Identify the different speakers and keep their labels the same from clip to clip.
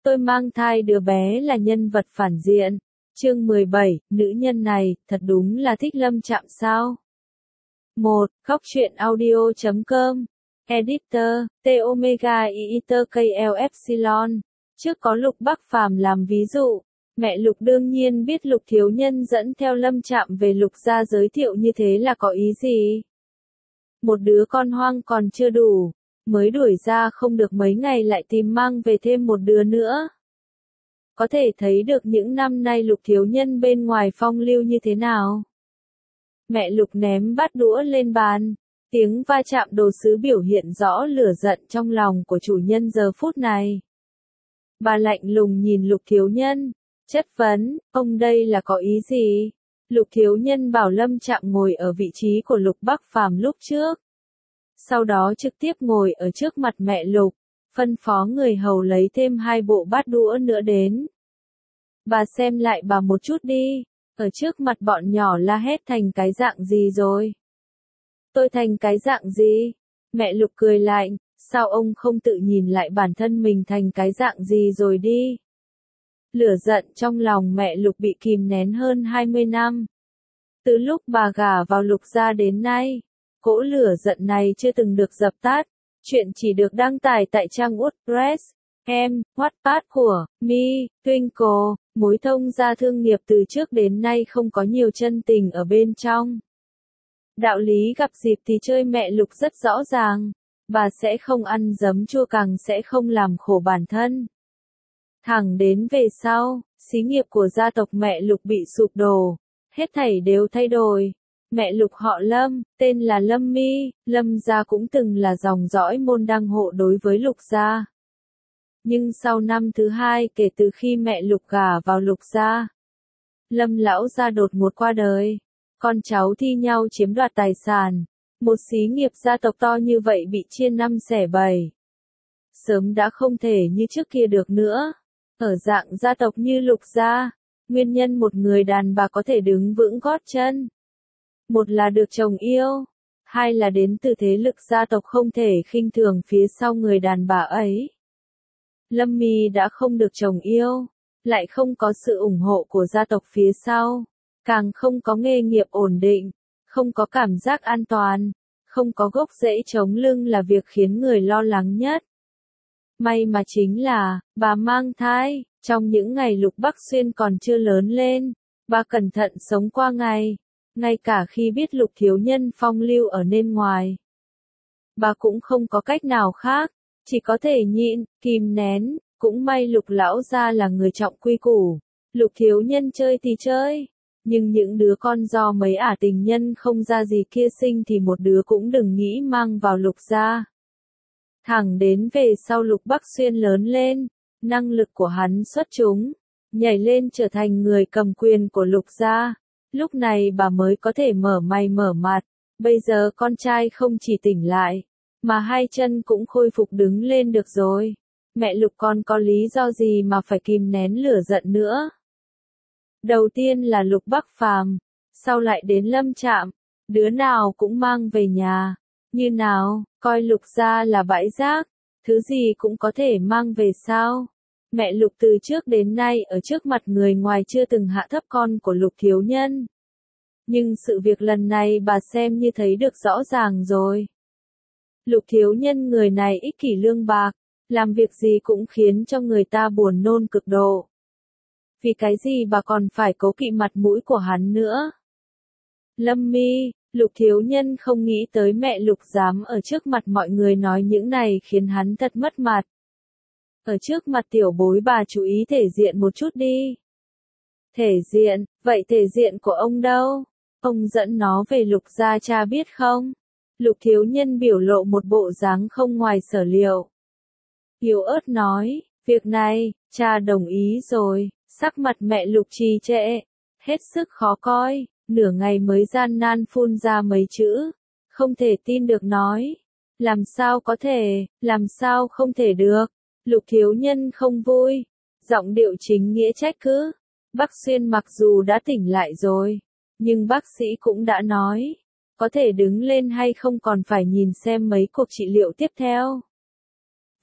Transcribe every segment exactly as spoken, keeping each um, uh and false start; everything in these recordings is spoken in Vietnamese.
Speaker 1: Tôi mang thai đứa bé là nhân vật phản diện. Chương mười bảy, nữ nhân này, thật đúng là thích Lâm Trạm sao? một. Khóc chuyện audio chấm com. Editor, T Omega Editor K L Epsilon. Trước có Lục Bắc Phàm làm ví dụ, mẹ Lục đương nhiên biết Lục thiếu nhân dẫn theo Lâm Trạm về Lục gia giới thiệu như thế là có ý gì. Một đứa con hoang còn chưa đủ, mới đuổi ra không được mấy ngày lại tìm mang về thêm một đứa nữa. Có thể thấy được những năm nay Lục thiếu nhân bên ngoài phong lưu như thế nào. Mẹ Lục ném bát đũa lên bàn, tiếng va chạm đồ sứ biểu hiện rõ lửa giận trong lòng của chủ nhân giờ phút này. Bà lạnh lùng nhìn Lục thiếu nhân, chất vấn, ông đây là có ý gì? Lục thiếu nhân bảo Lâm Trạm ngồi ở vị trí của Lục Bắc Phàm lúc trước. Sau đó trực tiếp ngồi ở trước mặt mẹ Lục, phân phó người hầu lấy thêm hai bộ bát đũa nữa đến. Bà xem lại bà một chút đi, ở trước mặt bọn nhỏ la hét thành cái dạng gì rồi? Tôi thành cái dạng gì? Mẹ Lục cười lạnh, sao ông không tự nhìn lại bản thân mình thành cái dạng gì rồi đi? Lửa giận trong lòng mẹ Lục bị kìm nén hơn hai mươi năm. Từ lúc bà gả vào Lục gia đến nay, cỗ lửa giận này chưa từng được dập tắt. Chuyện chỉ được đăng tải tại trang WordPress, em, Wattpad của Mi, Twinkle, mối thông gia thương nghiệp từ trước đến nay không có nhiều chân tình ở bên trong. Đạo lý gặp dịp thì chơi mẹ Lục rất rõ ràng, bà sẽ không ăn giấm chua càng sẽ không làm khổ bản thân. Thẳng đến về sau, xí nghiệp của gia tộc mẹ Lục bị sụp đổ, hết thảy đều thay đổi. Mẹ Lục họ Lâm, tên là Lâm Mi, Lâm gia cũng từng là dòng dõi môn đăng hộ đối với Lục gia. Nhưng sau năm thứ hai kể từ khi mẹ Lục gả vào Lục gia, Lâm lão gia đột ngột qua đời, con cháu thi nhau chiếm đoạt tài sản, một xí nghiệp gia tộc to như vậy bị chia năm xẻ bảy. Sớm đã không thể như trước kia được nữa. Ở dạng gia tộc như Lục gia, nguyên nhân một người đàn bà có thể đứng vững gót chân. Một là được chồng yêu, hai là đến từ thế lực gia tộc không thể khinh thường phía sau người đàn bà ấy. Lâm Mi đã không được chồng yêu, lại không có sự ủng hộ của gia tộc phía sau, càng không có nghề nghiệp ổn định, không có cảm giác an toàn, không có gốc rễ chống lưng là việc khiến người lo lắng nhất. May mà chính là, bà mang thai, trong những ngày Lục Bắc Xuyên còn chưa lớn lên, bà cẩn thận sống qua ngày. Ngay cả khi biết Lục thiếu nhân phong lưu ở nên ngoài, bà cũng không có cách nào khác, chỉ có thể nhịn, kìm nén. Cũng may Lục lão gia là người trọng quy củ, Lục thiếu nhân chơi thì chơi, nhưng những đứa con do mấy ả tình nhân không ra gì kia sinh thì một đứa cũng đừng nghĩ mang vào Lục gia. Thẳng đến về sau Lục Bắc Xuyên lớn lên, năng lực của hắn xuất chúng, nhảy lên trở thành người cầm quyền của Lục gia. Lúc này bà mới có thể mở mày mở mặt, bây giờ con trai không chỉ tỉnh lại, mà hai chân cũng khôi phục đứng lên được rồi. Mẹ Lục còn có lý do gì mà phải kìm nén lửa giận nữa? Đầu tiên là Lục Bắc Phàm, sau lại đến Lâm Trạm, đứa nào cũng mang về nhà. Như nào, coi Lục gia là bãi rác, thứ gì cũng có thể mang về sao? Mẹ Lục từ trước đến nay ở trước mặt người ngoài chưa từng hạ thấp con của Lục thiếu nhân. Nhưng sự việc lần này bà xem như thấy được rõ ràng rồi. Lục thiếu nhân người này ích kỷ lương bạc, làm việc gì cũng khiến cho người ta buồn nôn cực độ. Vì cái gì bà còn phải cố kỵ mặt mũi của hắn nữa? Lâm Mi, Lục thiếu nhân không nghĩ tới mẹ Lục dám ở trước mặt mọi người nói những này khiến hắn thật mất mặt. Ở trước mặt tiểu bối bà chú ý thể diện một chút đi. Thể diện, vậy thể diện của ông đâu? Ông dẫn nó về Lục gia cha biết không? Lục thiếu nhân biểu lộ một bộ dáng không ngoài sở liệu. Yếu ớt nói, việc này, cha đồng ý rồi. Sắc mặt mẹ Lục trì trệ, hết sức khó coi, nửa ngày mới gian nan phun ra mấy chữ. Không thể tin được nói. Làm sao có thể, làm sao không thể được? Lục thiếu nhân không vui, giọng điệu chính nghĩa trách cứ. Bắc Xuyên mặc dù đã tỉnh lại rồi, nhưng bác sĩ cũng đã nói, có thể đứng lên hay không còn phải nhìn xem mấy cuộc trị liệu tiếp theo.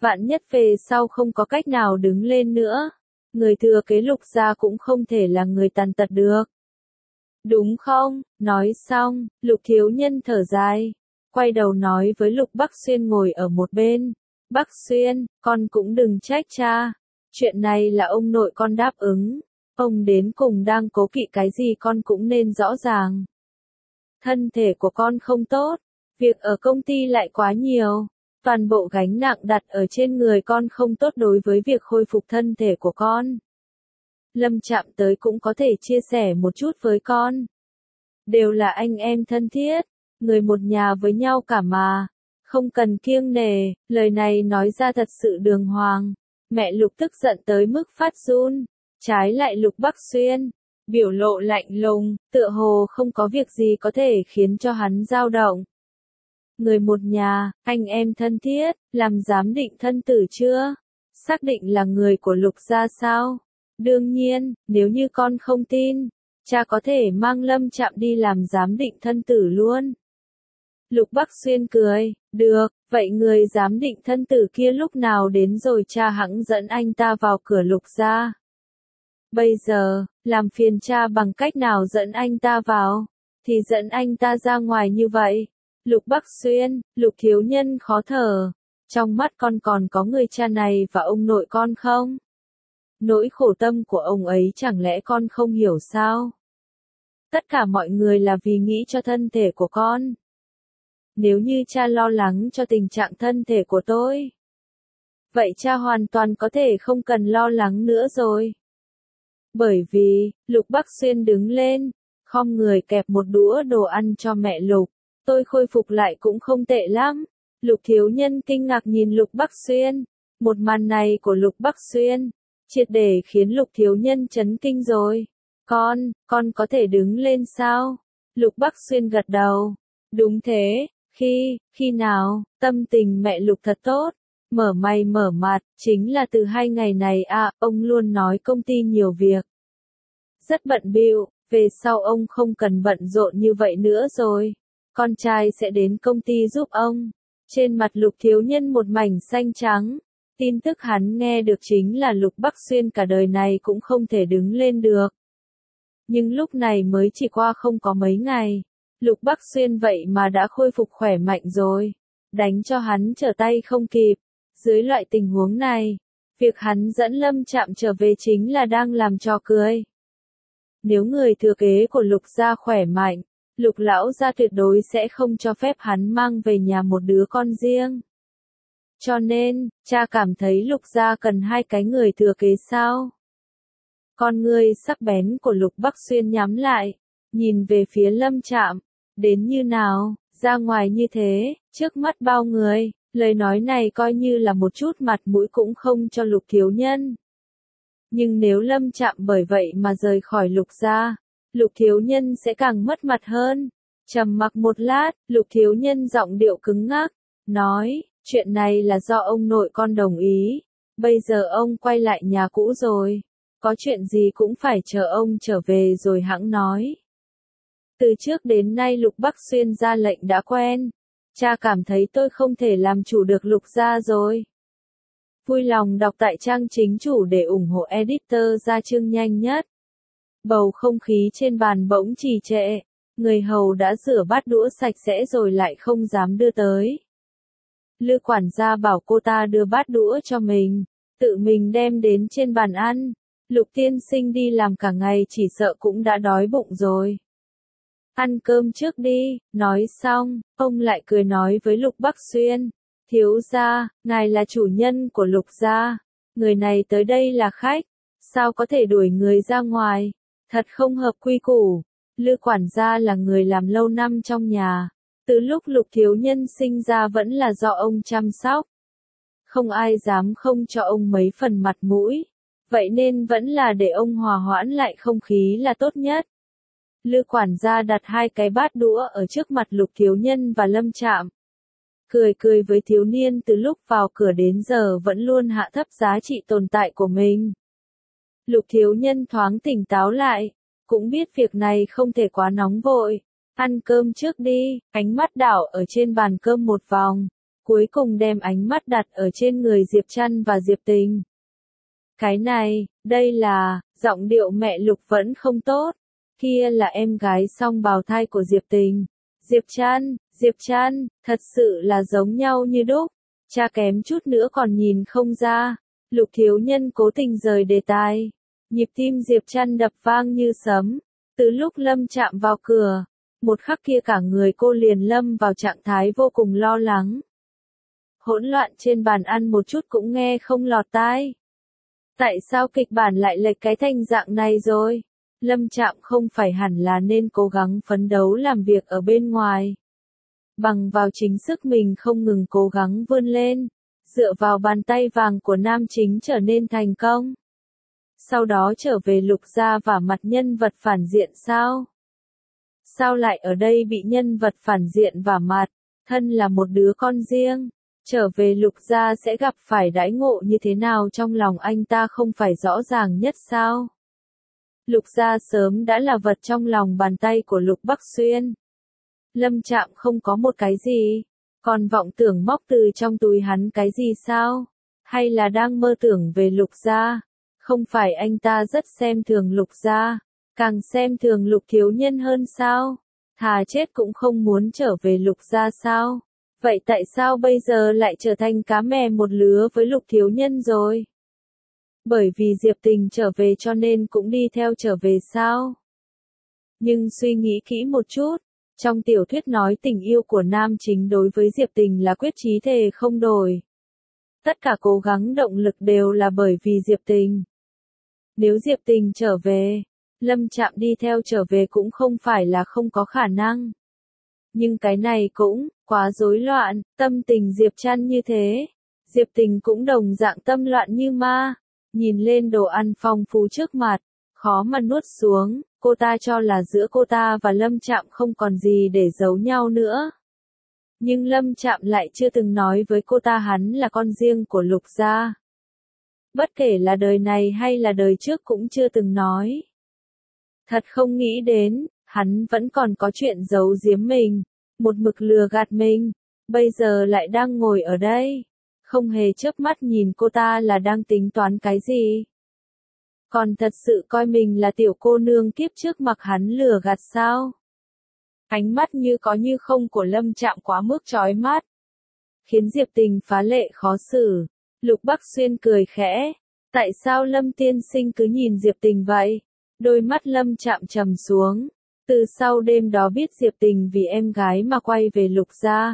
Speaker 1: Vạn nhất về sau không có cách nào đứng lên nữa, người thừa kế Lục gia cũng không thể là người tàn tật được. Đúng không? Nói xong, Lục thiếu nhân thở dài, quay đầu nói với Lục Bắc Xuyên ngồi ở một bên. Bắc Xuyên, con cũng đừng trách cha. Chuyện này là ông nội con đáp ứng. Ông đến cùng đang cố kỵ cái gì con cũng nên rõ ràng. Thân thể của con không tốt, việc ở công ty lại quá nhiều. Toàn bộ gánh nặng đặt ở trên người con không tốt đối với việc khôi phục thân thể của con. Lâm Trạm tới cũng có thể chia sẻ một chút với con. Đều là anh em thân thiết, người một nhà với nhau cả mà. Không cần kiêng nể, lời này nói ra thật sự đường hoàng. Mẹ Lục tức giận tới mức phát run. Trái lại Lục Bắc Xuyên, biểu lộ lạnh lùng, tựa hồ không có việc gì có thể khiến cho hắn dao động. Người một nhà, anh em thân thiết, làm giám định thân tử chưa? Xác định là người của Lục gia sao? Đương nhiên, nếu như con không tin, cha có thể mang Lâm Trạm đi làm giám định thân tử luôn. Lục Bắc Xuyên cười, được, vậy người giám định thân tử kia lúc nào đến rồi cha hẵng dẫn anh ta vào cửa Lục gia. Bây giờ, làm phiền cha bằng cách nào dẫn anh ta vào, thì dẫn anh ta ra ngoài như vậy. Lục Bắc Xuyên, Lục thiếu nhân khó thở, trong mắt con còn có người cha này và ông nội con không? Nỗi khổ tâm của ông ấy chẳng lẽ con không hiểu sao? Tất cả mọi người là vì nghĩ cho thân thể của con. Nếu như cha lo lắng cho tình trạng thân thể của tôi, vậy cha hoàn toàn có thể không cần lo lắng nữa rồi. Bởi vì, Lục Bắc Xuyên đứng lên, khom người kẹp một đũa đồ ăn cho mẹ Lục. Tôi khôi phục lại cũng không tệ lắm. Lục thiếu nhân kinh ngạc nhìn Lục Bắc Xuyên. Một màn này của Lục Bắc Xuyên, triệt để khiến Lục thiếu nhân chấn kinh rồi. Con, con có thể đứng lên sao? Lục Bắc Xuyên gật đầu. Đúng thế, khi, khi nào, tâm tình mẹ Lục thật tốt. Mở mày mở mặt, chính là từ hai ngày này à, ông luôn nói công ty nhiều việc. Rất bận bịu, về sau ông không cần bận rộn như vậy nữa rồi. Con trai sẽ đến công ty giúp ông. Trên mặt Lục thiếu nhân một mảnh xanh trắng. Tin tức hắn nghe được chính là Lục Bắc Xuyên cả đời này cũng không thể đứng lên được. Nhưng lúc này mới chỉ qua không có mấy ngày. Lục Bắc Xuyên vậy mà đã khôi phục khỏe mạnh rồi. Đánh cho hắn trở tay không kịp. Dưới loại tình huống này, việc hắn dẫn Lâm Trạm trở về chính là đang làm trò cười. Nếu người thừa kế của Lục gia khỏe mạnh, Lục lão gia tuyệt đối sẽ không cho phép hắn mang về nhà một đứa con riêng. Cho nên, cha cảm thấy Lục gia cần hai cái người thừa kế sao? Con ngươi sắc bén của Lục Bắc Xuyên nhắm lại, nhìn về phía Lâm Trạm, đến như nào, ra ngoài như thế, trước mắt bao người, lời nói này coi như là một chút mặt mũi cũng không cho Lục thiếu nhân. Nhưng nếu Lâm Trạm bởi vậy mà rời khỏi Lục gia, Lục thiếu nhân sẽ càng mất mặt hơn. Trầm mặc một lát, Lục thiếu nhân giọng điệu cứng ngắc, nói, chuyện này là do ông nội con đồng ý. Bây giờ ông quay lại nhà cũ rồi. Có chuyện gì cũng phải chờ ông trở về rồi hẵng nói. Từ trước đến nay Lục Bắc Xuyên ra lệnh đã quen. Cha cảm thấy tôi không thể làm chủ được Lục gia rồi. Vui lòng đọc tại trang chính chủ để ủng hộ editor ra chương nhanh nhất. Bầu không khí trên bàn bỗng trì trệ. Người hầu đã rửa bát đũa sạch sẽ rồi lại không dám đưa tới. Lư quản gia bảo cô ta đưa bát đũa cho mình, tự mình đem đến trên bàn ăn. Lục tiên sinh đi làm cả ngày chỉ sợ cũng đã đói bụng rồi. Ăn cơm trước đi, nói xong, ông lại cười nói với Lục Bắc Xuyên. Thiếu gia, ngài là chủ nhân của Lục gia, người này tới đây là khách, sao có thể đuổi người ra ngoài, thật không hợp quy củ. Lư quản gia là người làm lâu năm trong nhà, từ lúc Lục thiếu nhân sinh ra vẫn là do ông chăm sóc. Không ai dám không cho ông mấy phần mặt mũi, vậy nên vẫn là để ông hòa hoãn lại không khí là tốt nhất. Lư quản gia đặt hai cái bát đũa ở trước mặt Lục thiếu nhân và Lâm Trạm. Cười cười với thiếu niên từ lúc vào cửa đến giờ vẫn luôn hạ thấp giá trị tồn tại của mình. Lục thiếu nhân thoáng tỉnh táo lại, cũng biết việc này không thể quá nóng vội. Ăn cơm trước đi, ánh mắt đảo ở trên bàn cơm một vòng. cuối cùng đem ánh mắt đặt ở trên người Diệp Trăn và Diệp Tình. Cái này, đây là, giọng điệu mẹ Lục vẫn không tốt. Kia là em gái song bào thai của Diệp Tình. Diệp Trăn, Diệp Trăn, thật sự là giống nhau như đúc. Cha kém chút nữa còn nhìn không ra. Lục thiếu nhân cố tình rời đề tài. Nhịp tim Diệp Trăn đập vang như sấm. Từ lúc Lâm chạm vào cửa, một khắc kia cả người cô liền lâm vào trạng thái vô cùng lo lắng. Hỗn loạn trên bàn ăn một chút cũng nghe không lọt tai. Tại sao kịch bản lại lệch cái thành dạng này rồi? Lâm Trạm không phải hẳn là nên cố gắng phấn đấu làm việc ở bên ngoài. Bằng vào chính sức mình không ngừng cố gắng vươn lên, dựa vào bàn tay vàng của nam chính trở nên thành công. Sau đó trở về Lục gia và mặt nhân vật phản diện sao? Sao lại ở đây bị nhân vật phản diện vả mặt, thân là một đứa con riêng, trở về Lục gia sẽ gặp phải đãi ngộ như thế nào trong lòng anh ta không phải rõ ràng nhất sao? Lục gia sớm đã là vật trong lòng bàn tay của Lục Bắc Xuyên. Lâm Trạm không có một cái gì, còn vọng tưởng móc từ trong túi hắn cái gì sao? Hay là đang mơ tưởng về Lục gia? Không phải anh ta rất xem thường Lục gia, càng xem thường Lục thiếu nhân hơn sao? Thà chết cũng không muốn trở về Lục gia sao? Vậy tại sao bây giờ lại trở thành cá mè một lứa với Lục thiếu nhân rồi? Bởi vì Diệp Tình trở về cho nên cũng đi theo trở về sao? Nhưng suy nghĩ kỹ một chút, trong tiểu thuyết nói tình yêu của nam chính đối với Diệp Tình là quyết chí thề không đổi. Tất cả cố gắng động lực đều là bởi vì Diệp Tình. Nếu Diệp Tình trở về, Lâm Trạm đi theo trở về cũng không phải là không có khả năng. Nhưng cái này cũng quá rối loạn, tâm tình Diệp Trăn như thế. Diệp Tình cũng đồng dạng tâm loạn như ma, nhìn lên đồ ăn phong phú trước mặt, khó mà nuốt xuống, cô ta cho là giữa cô ta và Lâm Trạm không còn gì để giấu nhau nữa. Nhưng Lâm Trạm lại chưa từng nói với cô ta hắn là con riêng của Lục gia. Bất kể là đời này hay là đời trước cũng chưa từng nói. Thật không nghĩ đến, hắn vẫn còn có chuyện giấu giếm mình, một mực lừa gạt mình, bây giờ lại đang ngồi ở đây, không hề chớp mắt nhìn cô ta là đang tính toán cái gì. Còn thật sự coi mình là tiểu cô nương kiếp trước mặc hắn lừa gạt sao? Ánh mắt như có như không của Lâm Trạm quá mức chói mắt, khiến Diệp Tình phá lệ khó xử. Lục Bắc Xuyên cười khẽ, tại sao Lâm tiên sinh cứ nhìn Diệp Tình vậy? Đôi mắt Lâm Trạm trầm xuống, từ sau đêm đó biết Diệp Tình vì em gái mà quay về Lục gia.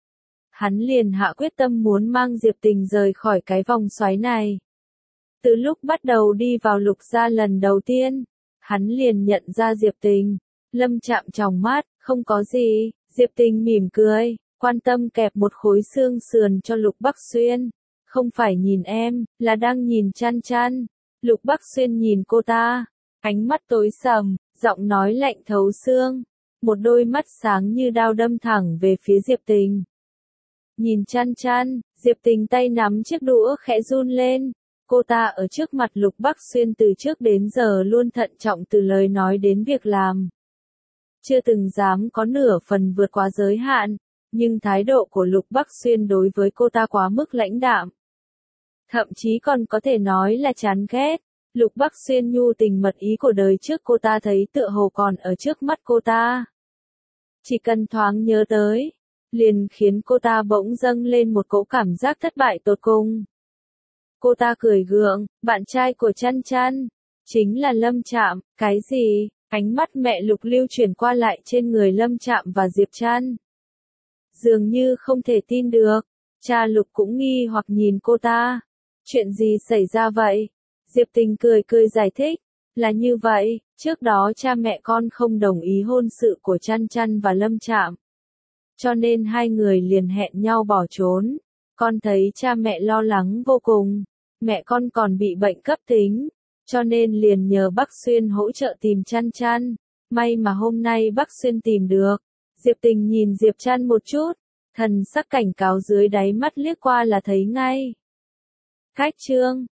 Speaker 1: Hắn liền hạ quyết tâm muốn mang Diệp Tình rời khỏi cái vòng xoáy này. Từ lúc bắt đầu đi vào Lục gia lần đầu tiên, hắn liền nhận ra Diệp Tình. Lâm Trạm tròng mắt, không có gì, Diệp Tình mỉm cười, quan tâm kẹp một khối xương sườn cho Lục Bắc Xuyên. Không phải nhìn em, là đang nhìn Trăn Trăn. Lục Bắc Xuyên nhìn cô ta, ánh mắt tối sầm, giọng nói lạnh thấu xương, một đôi mắt sáng như đao đâm thẳng về phía Diệp Tình. Nhìn Trăn Trăn, Diệp Tình tay nắm chiếc đũa khẽ run lên. Cô ta ở trước mặt Lục Bắc Xuyên từ trước đến giờ luôn thận trọng từ lời nói đến việc làm. Chưa từng dám có nửa phần vượt quá giới hạn, nhưng thái độ của Lục Bắc Xuyên đối với cô ta quá mức lãnh đạm. Thậm chí còn có thể nói là chán ghét. Lục Bắc Xuyên nhu tình mật ý của đời trước cô ta thấy tựa hồ còn ở trước mắt cô ta. Chỉ cần thoáng nhớ tới, liền khiến cô ta bỗng dâng lên một cỗ cảm giác thất bại tột cùng. Cô ta cười gượng, bạn trai của Trăn Trăn, chính là Lâm Trạm, cái gì? Ánh mắt mẹ Lục lưu chuyển qua lại trên người Lâm Trạm và Diệp Trăn. Dường như không thể tin được, cha Lục cũng nghi hoặc nhìn cô ta. Chuyện gì xảy ra vậy? Diệp Tình cười cười giải thích, là như vậy, trước đó cha mẹ con không đồng ý hôn sự của Trăn Trăn và Lâm Trạm. Cho nên hai người liền hẹn nhau bỏ trốn. Con thấy cha mẹ lo lắng vô cùng, mẹ con còn bị bệnh cấp tính, cho nên liền nhờ Bắc Xuyên hỗ trợ tìm Trăn Trăn. May mà hôm nay Bắc Xuyên tìm được. Diệp Tình nhìn Diệp Trăn một chút, thần sắc cảnh cáo dưới đáy mắt liếc qua là thấy ngay. Cách chương